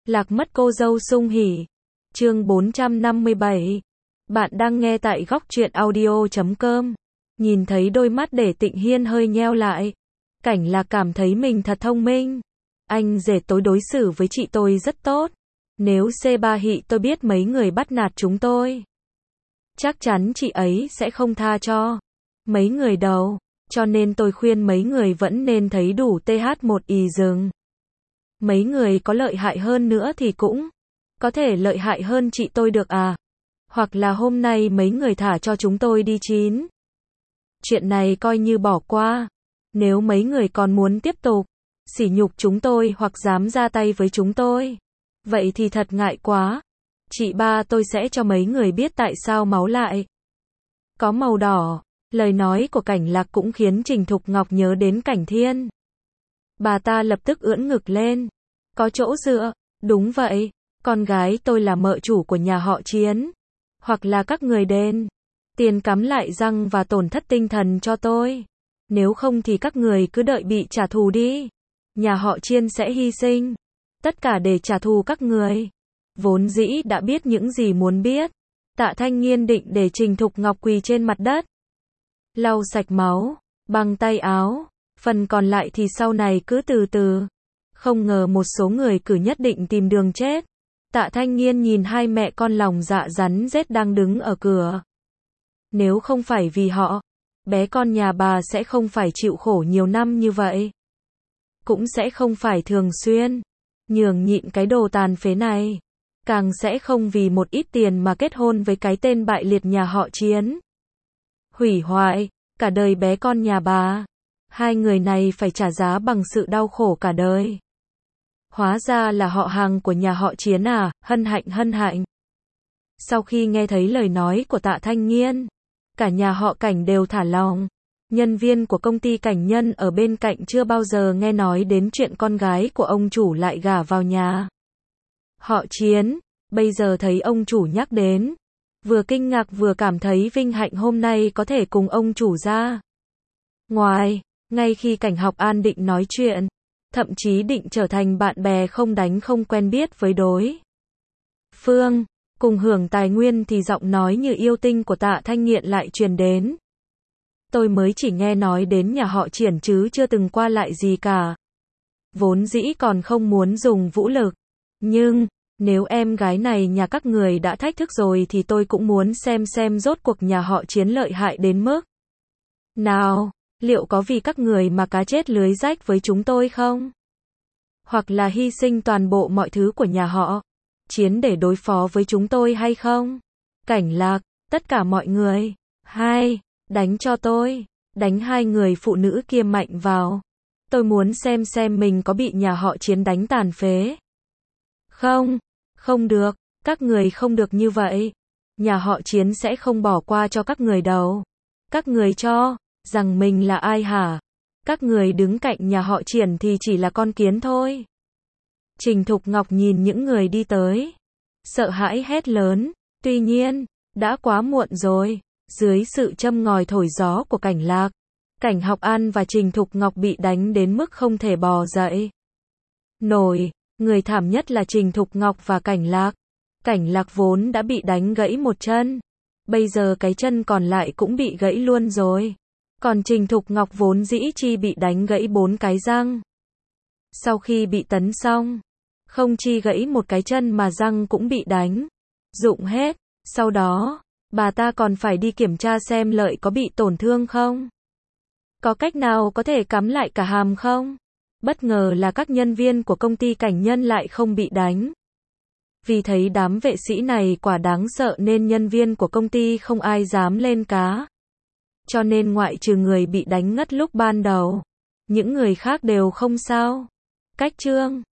Lạc mất cô dâu sung hỉ. Chương 457. Bạn đang nghe tại góc truyện audio.com. Nhìn thấy đôi mắt để Tịnh Hiên hơi nheo lại. Cảnh Lạc cảm thấy mình thật thông minh. Anh rể tôi đối xử với chị tôi rất tốt. Nếu C3 hị tôi biết mấy người bắt nạt chúng tôi, chắc chắn chị ấy sẽ không tha cho mấy người đâu. Cho nên tôi khuyên mấy người vẫn nên thấy đủ TH1 ì rừng. Mấy người có lợi hại hơn nữa thì cũng có thể lợi hại hơn chị tôi được à. Hoặc là hôm nay mấy người thả cho chúng tôi đi chín. Chuyện này coi như bỏ qua. Nếu mấy người còn muốn tiếp tục sỉ nhục chúng tôi hoặc dám ra tay với chúng tôi, vậy thì thật ngại quá. Chị ba tôi sẽ cho mấy người biết tại sao máu lại có màu đỏ. Lời nói của Cảnh Lạc cũng khiến Trình Thục Ngọc nhớ đến Cảnh Thiên. Bà ta lập tức ưỡn ngực lên. Có chỗ dựa. Đúng vậy. Con gái tôi là mợ chủ của nhà họ Chiến. Hoặc là các người đền tiền cắm lại răng và tổn thất tinh thần cho tôi. Nếu không thì các người cứ đợi bị trả thù đi. Nhà họ Chiên sẽ hy sinh tất cả để trả thù các người. Vốn dĩ đã biết những gì muốn biết, Tạ Thanh Nghiên định để Trình Thục Ngọc quỳ trên mặt đất, lau sạch máu bằng tay áo, phần còn lại thì sau này cứ từ từ. Không ngờ một số người cứ nhất định tìm đường chết. Tạ Thanh Nghiên nhìn hai mẹ con lòng dạ rắn rết đang đứng ở cửa. Nếu không phải vì họ, bé con nhà bà sẽ không phải chịu khổ nhiều năm như vậy. Cũng sẽ không phải thường xuyên nhường nhịn cái đồ tàn phế này. Càng sẽ không vì một ít tiền mà kết hôn với cái tên bại liệt nhà họ Chiến. Hủy hoại cả đời bé con nhà bà. Hai người này phải trả giá bằng sự đau khổ cả đời. Hóa ra là họ hàng của nhà họ Chiến à, hân hạnh hân hạnh. Sau khi nghe thấy lời nói của Tạ Thanh Nghiên, cả nhà họ Cảnh đều thả lòng. Nhân viên của công ty Cảnh Nhân ở bên cạnh chưa bao giờ nghe nói đến chuyện con gái của ông chủ lại gả vào nhà họ Chiến. Bây giờ thấy ông chủ nhắc đến, vừa kinh ngạc vừa cảm thấy vinh hạnh hôm nay có thể cùng ông chủ ra ngoài. Ngay khi Cảnh Học An định nói chuyện, thậm chí định trở thành bạn bè không đánh không quen biết với đối phương, cùng hưởng tài nguyên, thì giọng nói như yêu tinh của Tạ Thanh Nghiện lại truyền đến. Tôi mới chỉ nghe nói đến nhà họ Triển chứ chưa từng qua lại gì cả. Vốn dĩ còn không muốn dùng vũ lực. Nhưng, nếu em gái này nhà các người đã thách thức rồi thì tôi cũng muốn xem rốt cuộc nhà họ Chiến lợi hại đến mức nào. Liệu có vì các người mà cá chết lưới rách với chúng tôi không? Hoặc là hy sinh toàn bộ mọi thứ của nhà họ Chiến để đối phó với chúng tôi hay không? Cảnh Lạc, tất cả mọi người. Hai, đánh cho tôi. Đánh hai người phụ nữ kia mạnh vào. Tôi muốn xem mình có bị nhà họ Chiến đánh tàn phế. Không, không được. Các người không được như vậy. Nhà họ Chiến sẽ không bỏ qua cho các người đâu. Các người cho rằng mình là ai hả? Các người đứng cạnh nhà họ Triển thì chỉ là con kiến thôi. Trình Thục Ngọc nhìn những người đi tới, sợ hãi hét lớn. Tuy nhiên, đã quá muộn rồi. Dưới sự châm ngòi thổi gió của Cảnh Lạc, Cảnh Học An và Trình Thục Ngọc bị đánh đến mức không thể bò dậy nổi. Người thảm nhất là Trình Thục Ngọc và Cảnh Lạc. Cảnh Lạc vốn đã bị đánh gãy một chân, bây giờ cái chân còn lại cũng bị gãy luôn rồi. Còn Trình Thục Ngọc vốn dĩ chi bị đánh gãy 4 cái răng. Sau khi bị tấn xong, không chi gãy một cái chân mà răng cũng bị đánh rụng hết. Sau đó, bà ta còn phải đi kiểm tra xem lợi có bị tổn thương không. Có cách nào có thể cắm lại cả hàm không? Bất ngờ là các nhân viên của công ty Cảnh Nhân lại không bị đánh. Vì thấy đám vệ sĩ này quả đáng sợ nên nhân viên của công ty không ai dám lên cá. Cho nên ngoại trừ người bị đánh ngất lúc ban đầu, những người khác đều không sao. Cách chương